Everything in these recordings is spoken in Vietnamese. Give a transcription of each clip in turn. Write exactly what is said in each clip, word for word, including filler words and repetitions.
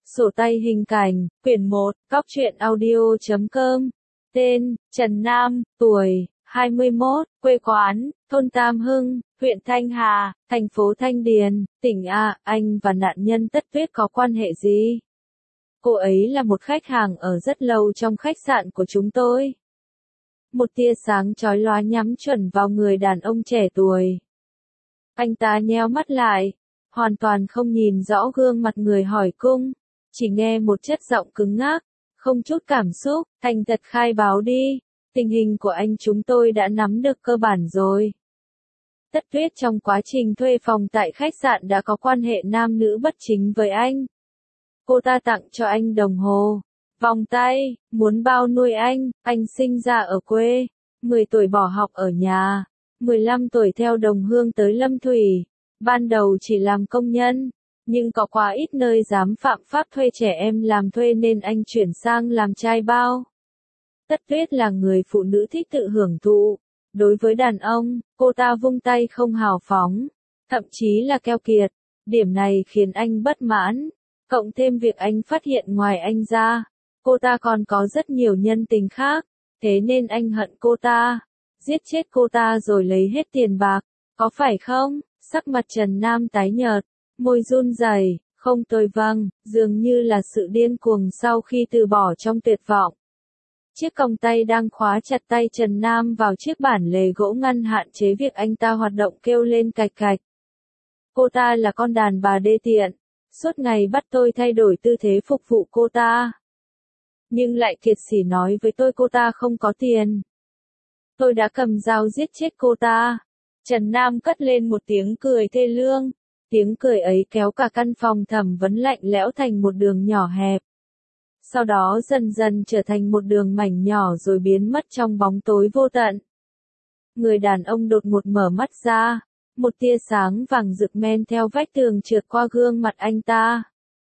Sổ tay hình cảnh, quyển một, cóc truyện audio chấm com. Tên, Trần Nam, tuổi, hai mươi mốt, quê quán, thôn Tam Hưng, huyện Thanh Hà, thành phố Thanh Điền, tỉnh A. Anh và nạn nhân Tất Tuyết có quan hệ gì? Cô ấy là một khách hàng ở rất lâu trong khách sạn của chúng tôi. Một tia sáng chói lóa nhắm chuẩn vào người đàn ông trẻ tuổi. Anh ta nheo mắt lại, hoàn toàn không nhìn rõ gương mặt người hỏi cung, chỉ nghe một chất giọng cứng ngắc, không chút cảm xúc, thành thật khai báo đi, tình hình của anh chúng tôi đã nắm được cơ bản rồi. Tất Tuyết trong quá trình thuê phòng tại khách sạn đã có quan hệ nam nữ bất chính với anh. Cô ta tặng cho anh đồng hồ, vòng tay, muốn bao nuôi anh, anh sinh ra ở quê, mười tuổi bỏ học ở nhà, mười lăm tuổi theo đồng hương tới Lâm Thủy, ban đầu chỉ làm công nhân, nhưng có quá ít nơi dám phạm pháp thuê trẻ em làm thuê nên anh chuyển sang làm trai bao. Tất Tuyết là người phụ nữ thích tự hưởng thụ, đối với đàn ông, cô ta vung tay không hào phóng, thậm chí là keo kiệt, điểm này khiến anh bất mãn, cộng thêm việc anh phát hiện ngoài anh ra, cô ta còn có rất nhiều nhân tình khác, thế nên anh hận cô ta, giết chết cô ta rồi lấy hết tiền bạc, có phải không? Sắc mặt Trần Nam tái nhợt, môi run rẩy, không tôi vâng, dường như là sự điên cuồng sau khi từ bỏ trong tuyệt vọng. Chiếc còng tay đang khóa chặt tay Trần Nam vào chiếc bản lề gỗ ngăn hạn chế việc anh ta hoạt động kêu lên cạch cạch. Cô ta là con đàn bà đê tiện, suốt ngày bắt tôi thay đổi tư thế phục vụ cô ta. Nhưng lại kiệt sỉ nói với tôi cô ta không có tiền. Tôi đã cầm dao giết chết cô ta. Trần Nam cất lên một tiếng cười thê lương. Tiếng cười ấy kéo cả căn phòng thẩm vấn lạnh lẽo thành một đường nhỏ hẹp. Sau đó dần dần trở thành một đường mảnh nhỏ rồi biến mất trong bóng tối vô tận. Người đàn ông đột ngột mở mắt ra, một tia sáng vàng rực men theo vách tường trượt qua gương mặt anh ta.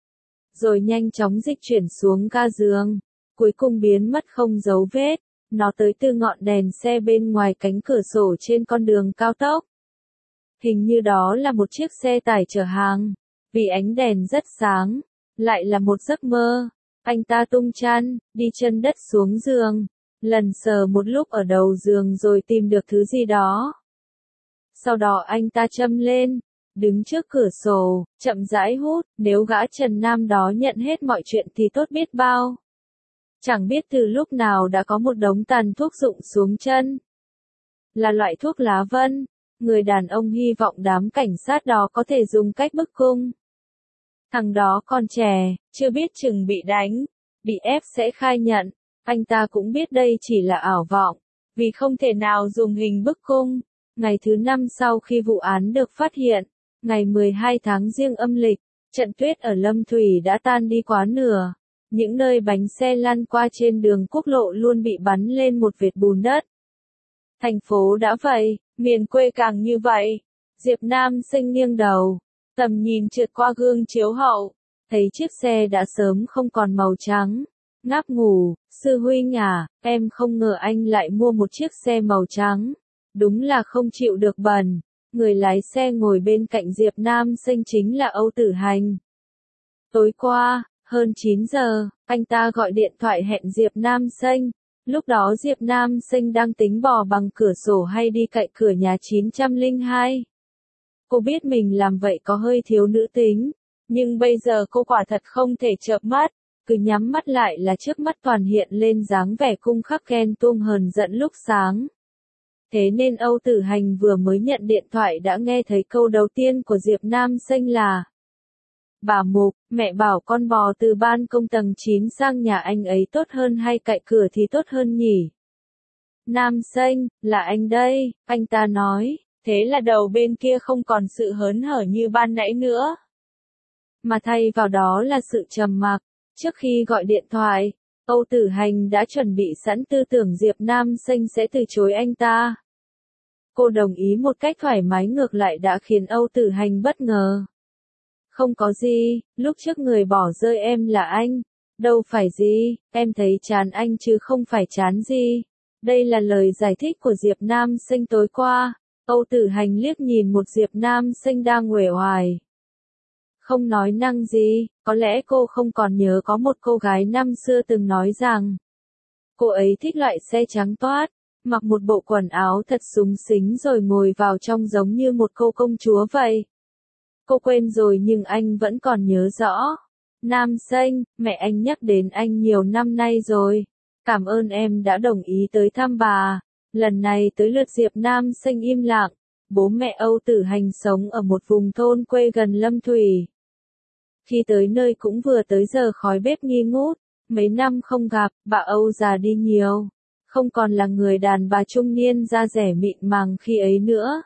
Rồi nhanh chóng dịch chuyển xuống ga giường, cuối cùng biến mất không dấu vết, nó tới từ ngọn đèn xe bên ngoài cánh cửa sổ trên con đường cao tốc. Hình như đó là một chiếc xe tải chở hàng, vì ánh đèn rất sáng, lại là một giấc mơ. Anh ta tung chăn, đi chân đất xuống giường, lần sờ một lúc ở đầu giường rồi tìm được thứ gì đó. Sau đó anh ta châm lên, đứng trước cửa sổ, chậm rãi hút, nếu gã Trần Nam đó nhận hết mọi chuyện thì tốt biết bao. Chẳng biết từ lúc nào đã có một đống tàn thuốc rụng xuống chân. Là loại thuốc lá vân, người đàn ông hy vọng đám cảnh sát đó có thể dùng cách bức cung. Thằng đó còn trẻ, chưa biết chừng bị đánh, bị ép sẽ khai nhận, anh ta cũng biết đây chỉ là ảo vọng, vì không thể nào dùng hình bức cung. Ngày thứ năm sau khi vụ án được phát hiện, ngày mười hai tháng Giêng âm lịch, trận tuyết ở Lâm Thủy đã tan đi quá nửa. Những nơi bánh xe lăn qua trên đường quốc lộ luôn bị bắn lên một vệt bùn đất. Thành phố đã vậy, miền quê càng như vậy. Diệp Nam Sinh nghiêng đầu, tầm nhìn trượt qua gương chiếu hậu, thấy chiếc xe đã sớm không còn màu trắng. Ngáp ngủ, sư huynh à, em không ngờ anh lại mua một chiếc xe màu trắng. Đúng là không chịu được bẩn. Người lái xe ngồi bên cạnh Diệp Nam Sinh chính là Âu Tử Hành. Tối qua, hơn chín giờ, anh ta gọi điện thoại hẹn Diệp Nam Sinh. Lúc đó Diệp Nam Sinh đang tính bò bằng cửa sổ hay đi cậy cửa nhà chín không hai. Cô biết mình làm vậy có hơi thiếu nữ tính, nhưng bây giờ cô quả thật không thể chợp mắt, cứ nhắm mắt lại là trước mắt toàn hiện lên dáng vẻ cung khắc ghen tuông hờn giận lúc sáng. Thế nên Âu Tử Hành vừa mới nhận điện thoại đã nghe thấy câu đầu tiên của Diệp Nam Sinh là: Bà Mục, mẹ bảo con bò từ ban công tầng chín sang nhà anh ấy tốt hơn hay cậy cửa thì tốt hơn nhỉ? Nam Sinh, là anh đây, anh ta nói, thế là đầu bên kia không còn sự hớn hở như ban nãy nữa. Mà thay vào đó là sự trầm mặc. Trước khi gọi điện thoại, Âu Tử Hành đã chuẩn bị sẵn tư tưởng Diệp Nam Sinh sẽ từ chối anh ta. Cô đồng ý một cách thoải mái ngược lại đã khiến Âu Tử Hành bất ngờ. Không có gì, lúc trước người bỏ rơi em là anh. Đâu phải gì, em thấy chán anh chứ không phải chán gì. Đây là lời giải thích của Diệp Nam Sinh tối qua. Âu Tử Hành liếc nhìn một Diệp Nam Sinh đang uể oải. không nói năng gì, có lẽ cô không còn nhớ có một cô gái năm xưa từng nói rằng cô ấy thích loại xe trắng toát, mặc một bộ quần áo thật súng xính rồi ngồi vào trong giống như một cô công chúa vậy. Cô quên rồi nhưng anh vẫn còn nhớ rõ. Nam Xanh, mẹ anh nhắc đến anh nhiều năm nay rồi. Cảm ơn em đã đồng ý tới thăm bà. Lần này tới lượt Diệp Nam Xanh im lặng. Bố mẹ Âu Tử Hành sống ở một vùng thôn quê gần Lâm Thủy. Khi tới nơi cũng vừa tới giờ khói bếp nghi ngút. Mấy năm không gặp, bà Âu già đi nhiều. Không còn là người đàn bà trung niên da dẻ mịn màng khi ấy nữa.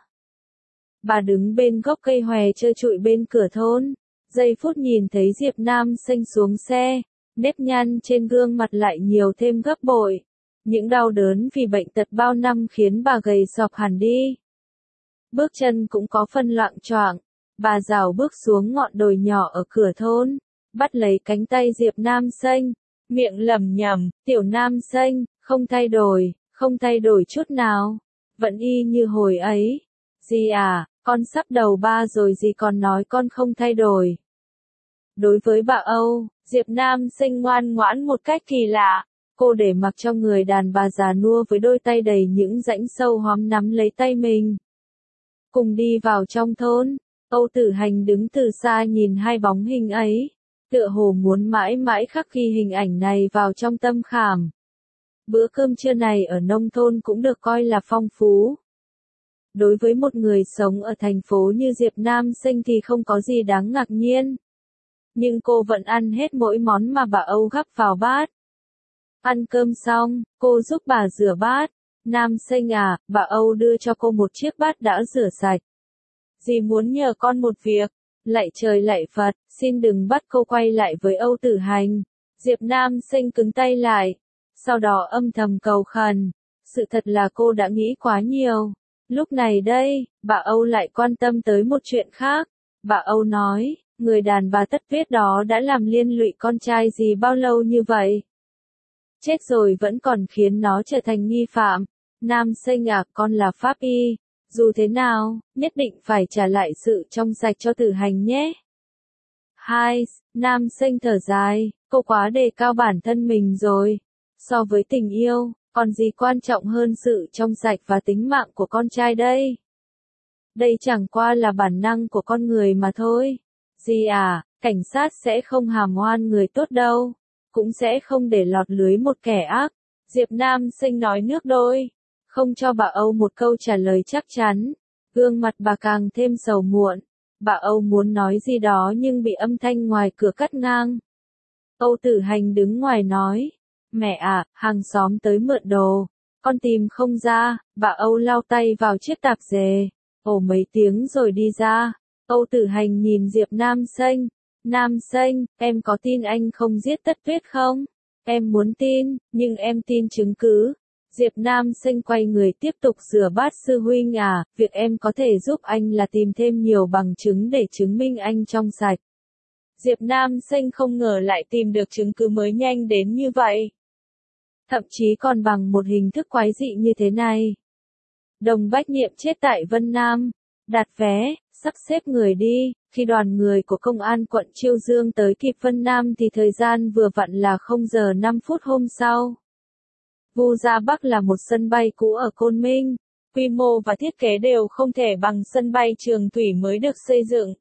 Bà đứng bên gốc cây hòe trơ trụi bên cửa thôn. Giây phút nhìn thấy Diệp Nam Xanh xuống xe, nếp nhăn trên gương mặt lại nhiều thêm gấp bội. Những đau đớn vì bệnh tật bao năm khiến bà gầy sọc hẳn đi. Bước chân cũng có phân loạng choạng. Bà rảo bước xuống ngọn đồi nhỏ ở cửa thôn, bắt lấy cánh tay Diệp Nam Xanh, miệng lẩm nhẩm, tiểu Nam Xanh, không thay đổi, không thay đổi chút nào, vẫn y như hồi ấy. Dì à, con sắp đầu ba rồi dì còn nói con không thay đổi. Đối với bà Âu, Diệp Nam Xanh ngoan ngoãn một cách kỳ lạ. Cô để mặc cho người đàn bà già nua với đôi tay đầy những rãnh sâu hoắm nắm lấy tay mình. Cùng đi vào trong thôn, Âu Tử Hành đứng từ xa nhìn hai bóng hình ấy, tựa hồ muốn mãi mãi khắc ghi hình ảnh này vào trong tâm khảm. Bữa cơm trưa này ở nông thôn cũng được coi là phong phú. Đối với một người sống ở thành phố như Diệp Nam Xanh thì không có gì đáng ngạc nhiên. Nhưng cô vẫn ăn hết mỗi món mà bà Âu gắp vào bát. Ăn cơm xong, cô giúp bà rửa bát. Nam Xanh à, bà Âu đưa cho cô một chiếc bát đã rửa sạch. Dì muốn nhờ con một việc. Lạy trời lạy Phật, xin đừng bắt cô quay lại với Âu Tử Hành. Diệp Nam Xanh cứng tay lại. Sau đó âm thầm cầu khẩn. Sự thật là cô đã nghĩ quá nhiều. Lúc này đây, bà Âu lại quan tâm tới một chuyện khác. Bà Âu nói, người đàn bà tất tuyết đó đã làm liên lụy con trai dì bao lâu như vậy? Chết rồi vẫn còn khiến nó trở thành nghi phạm. Nam Xanh à, con là pháp y. Dù thế nào, nhất định phải trả lại sự trong sạch cho Tử Hành nhé. Hai, Nam Xanh thở dài, cô quá đề cao bản thân mình rồi. So với tình yêu, còn gì quan trọng hơn sự trong sạch và tính mạng của con trai đây? Đây chẳng qua là bản năng của con người mà thôi. Dì à, cảnh sát sẽ không hàm oan người tốt đâu. Cũng sẽ không để lọt lưới một kẻ ác. Diệp Nam Xanh nói nước đôi. Không cho bà Âu một câu trả lời chắc chắn. Gương mặt bà càng thêm sầu muộn. Bà Âu muốn nói gì đó nhưng bị âm thanh ngoài cửa cắt ngang. Âu Tử Hành đứng ngoài nói. Mẹ à, hàng xóm tới mượn đồ. Con tìm không ra. Bà Âu lau tay vào chiếc tạp dề. Ồ mấy tiếng rồi đi ra. Âu Tử Hành nhìn Diệp Nam Xanh. Nam Xanh, em có tin anh không giết Tất Tuyết không? Em muốn tin, nhưng em tin chứng cứ. Diệp Nam Xanh quay người tiếp tục rửa bát. Sư huynh à, việc em có thể giúp anh là tìm thêm nhiều bằng chứng để chứng minh anh trong sạch. Diệp Nam Xanh không ngờ lại tìm được chứng cứ mới nhanh đến như vậy. Thậm chí còn bằng một hình thức quái dị như thế này. Đồng Bách Niệm chết tại Vân Nam. Đặt vé, sắp xếp người đi. Khi đoàn người của công an quận Chiêu Dương tới kịp Vân Nam thì thời gian vừa vặn là không giờ năm phút hôm sau. Vu Gia Bắc là một sân bay cũ ở Côn Minh. Quy mô và thiết kế đều không thể bằng sân bay Trường Thủy mới được xây dựng.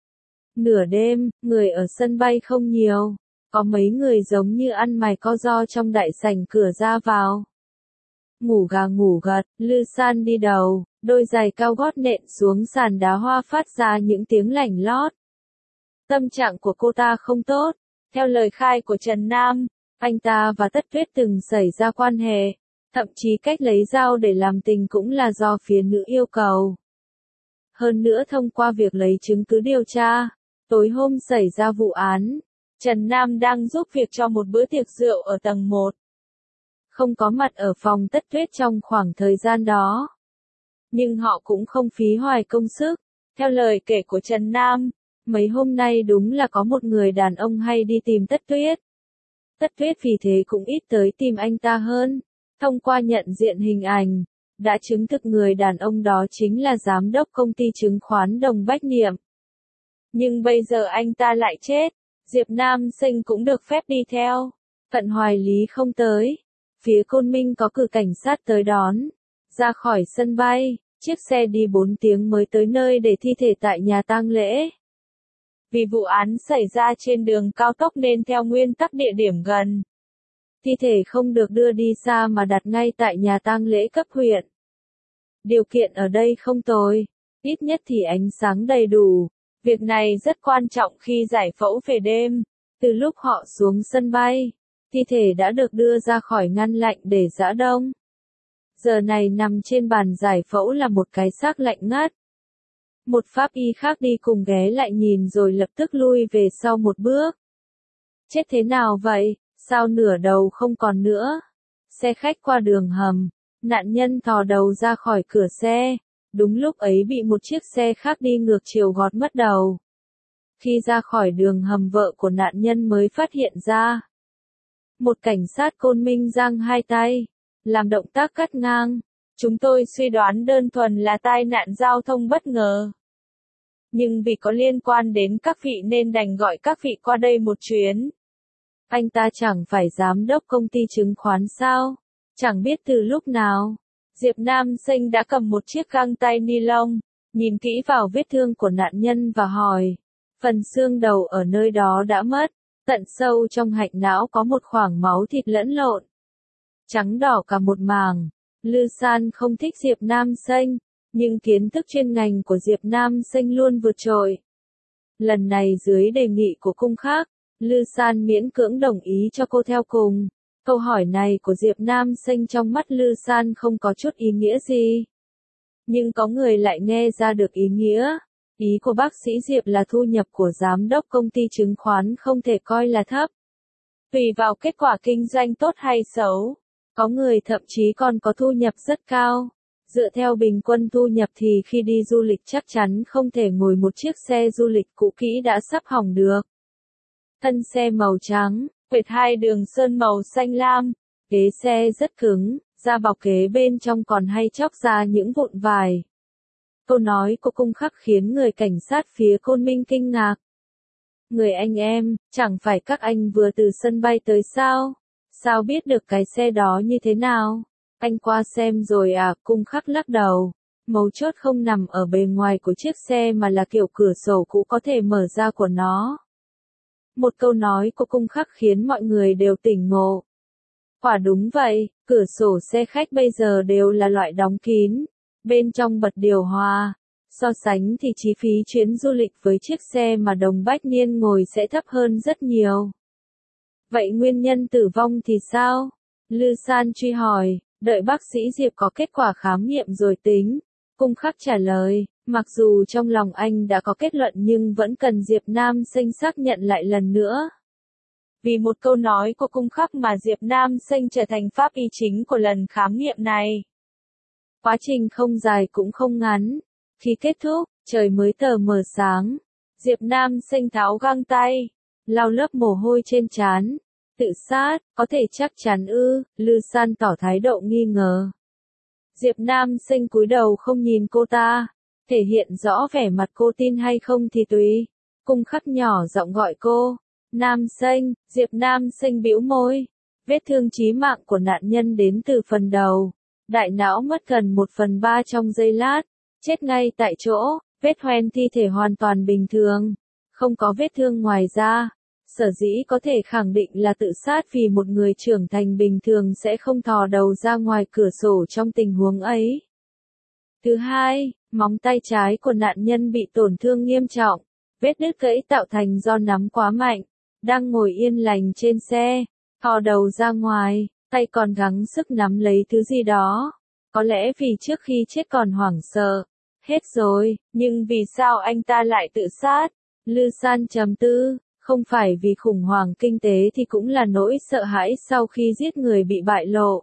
Nửa đêm, người ở sân bay không nhiều. Có mấy người giống như ăn mày co ro trong đại sảnh cửa ra vào. Ngủ gà ngủ gật, Lư San đi đầu, đôi giày cao gót nện xuống sàn đá hoa phát ra những tiếng lảnh lót. Tâm trạng của cô ta không tốt. Theo lời khai của Trần Nam, anh ta và Tất Tuyết từng xảy ra quan hệ. Thậm chí cách lấy dao để làm tình cũng là do phía nữ yêu cầu. Hơn nữa thông qua việc lấy chứng cứ điều tra, tối hôm xảy ra vụ án, Trần Nam đang giúp việc cho một bữa tiệc rượu ở tầng một. Không có mặt ở phòng Tất Tuyết trong khoảng thời gian đó. Nhưng họ cũng không phí hoài công sức. Theo lời kể của Trần Nam, mấy hôm nay đúng là có một người đàn ông hay đi tìm Tất Tuyết. Tất Tuyết vì thế cũng ít tới tìm anh ta hơn. Thông qua nhận diện hình ảnh, đã chứng thực người đàn ông đó chính là giám đốc công ty chứng khoán Đồng Bách Niệm. Nhưng bây giờ anh ta lại chết, Diệp Nam Sinh cũng được phép đi theo. Cận Hoài Lý không tới. Phía Côn Minh có cử cảnh sát tới đón. Ra khỏi sân bay, chiếc xe đi bốn tiếng mới tới nơi để thi thể tại nhà tang lễ. Vì vụ án xảy ra trên đường cao tốc nên theo nguyên tắc địa điểm gần. Thi thể không được đưa đi xa mà đặt ngay tại nhà tang lễ cấp huyện. Điều kiện ở đây không tồi, ít nhất thì ánh sáng đầy đủ. Việc này rất quan trọng khi giải phẫu về đêm. Từ lúc họ xuống sân bay, thi thể đã được đưa ra khỏi ngăn lạnh để giã đông. Giờ này nằm trên bàn giải phẫu là một cái xác lạnh ngắt. Một pháp y khác đi cùng ghé lại nhìn rồi lập tức lui về sau một bước. Chết thế nào vậy? Sao nửa đầu không còn nữa? Xe khách qua đường hầm, nạn nhân thò đầu ra khỏi cửa xe. Đúng lúc ấy bị một chiếc xe khác đi ngược chiều gọt mất đầu. Khi ra khỏi đường hầm vợ của nạn nhân mới phát hiện ra. Một cảnh sát Côn Minh giang hai tay, làm động tác cắt ngang. Chúng tôi suy đoán đơn thuần là tai nạn giao thông bất ngờ. Nhưng vì có liên quan đến các vị nên đành gọi các vị qua đây một chuyến. Anh ta chẳng phải giám đốc công ty chứng khoán sao? Chẳng biết từ lúc nào, Diệp Nam Sinh đã cầm một chiếc găng tay ni lông, nhìn kỹ vào vết thương của nạn nhân và hỏi. Phần xương đầu ở nơi đó đã mất, tận sâu trong hạch não có một khoảng máu thịt lẫn lộn. Trắng đỏ cả một màng. Lư San không thích Diệp Nam Sinh, nhưng kiến thức chuyên ngành của Diệp Nam Sinh luôn vượt trội. Lần này dưới đề nghị của cung khác, Lư San miễn cưỡng đồng ý cho cô theo cùng. Câu hỏi này của Diệp Nam Sinh trong mắt Lư San không có chút ý nghĩa gì. Nhưng có người lại nghe ra được ý nghĩa. Ý của bác sĩ Diệp là thu nhập của giám đốc công ty chứng khoán không thể coi là thấp. Tùy vào kết quả kinh doanh tốt hay xấu, có người thậm chí còn có thu nhập rất cao. Dựa theo bình quân thu nhập thì khi đi du lịch chắc chắn không thể ngồi một chiếc xe du lịch cũ kỹ đã sắp hỏng được. Thân xe màu trắng, quệt hai đường sơn màu xanh lam, ghế xe rất cứng, da bọc ghế bên trong còn hay chóc ra những vụn vải. Câu nói của cung khắc khiến người cảnh sát phía Côn Minh kinh ngạc. Người anh em, chẳng phải các anh vừa từ sân bay tới sao? Sao biết được cái xe đó như thế nào? Anh qua xem rồi à? Cung khắc lắc đầu. Mấu chốt không nằm ở bề ngoài của chiếc xe mà là kiểu cửa sổ cũ có thể mở ra của nó. Một câu nói của cung khắc khiến mọi người đều tỉnh ngộ. Quả đúng vậy, cửa sổ xe khách bây giờ đều là loại đóng kín, bên trong bật điều hòa. So sánh thì chi phí chuyến du lịch với chiếc xe mà Đồng Bách Niên ngồi sẽ thấp hơn rất nhiều. Vậy nguyên nhân tử vong thì sao? Lư San truy hỏi, đợi bác sĩ Diệp có kết quả khám nghiệm rồi tính. Cung khắc trả lời, mặc dù trong lòng anh đã có kết luận nhưng vẫn cần Diệp Nam Sinh xác nhận lại lần nữa. Vì một câu nói của cung khắc mà Diệp Nam Sinh trở thành pháp y chính của lần khám nghiệm này. Quá trình không dài cũng không ngắn. Khi kết thúc, trời mới tờ mờ sáng. Diệp Nam Sinh tháo găng tay, lau lớp mồ hôi trên trán. Tự sát, có thể chắc chắn ư? Lư San tỏ thái độ nghi ngờ. Diệp Nam Sinh cúi đầu không nhìn cô ta, thể hiện rõ vẻ mặt cô tin hay không thì tùy. Cung khắc nhỏ giọng gọi cô. Nam Sinh, Diệp Nam Sinh bĩu môi. Vết thương chí mạng của nạn nhân đến từ phần đầu. Đại não mất gần một phần ba trong giây lát. Chết ngay tại chỗ, vết hoen thi thể hoàn toàn bình thường. Không có vết thương ngoài da. Sở dĩ có thể khẳng định là tự sát vì một người trưởng thành bình thường sẽ không thò đầu ra ngoài cửa sổ trong tình huống ấy. Thứ hai, móng tay trái của nạn nhân bị tổn thương nghiêm trọng. Vết đứt gãy tạo thành do nắm quá mạnh. Đang ngồi yên lành trên xe, thò đầu ra ngoài, tay còn gắng sức nắm lấy thứ gì đó. Có lẽ vì trước khi chết còn hoảng sợ. Hết rồi, nhưng vì sao anh ta lại tự sát? Lư San trầm tư, không phải vì khủng hoảng kinh tế thì cũng là nỗi sợ hãi sau khi giết người bị bại lộ.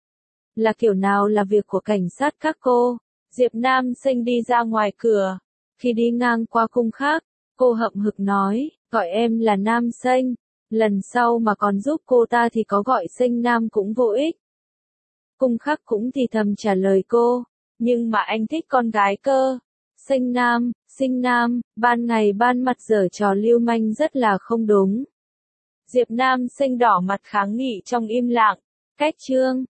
Là kiểu nào là việc của cảnh sát các cô? Diệp Nam Sinh đi ra ngoài cửa. Khi đi ngang qua cung khác, cô hậm hực nói, gọi em là Nam Sinh. Lần sau mà còn giúp cô ta thì có gọi Sinh Nam cũng vô ích. Cung khắc cũng thì thầm trả lời cô. Nhưng mà anh thích con gái cơ. Xanh Nam, Sinh Nam, ban ngày ban mặt giở trò lưu manh rất là không đúng. Diệp Nam Xanh đỏ mặt kháng nghị trong im lặng. Cách chương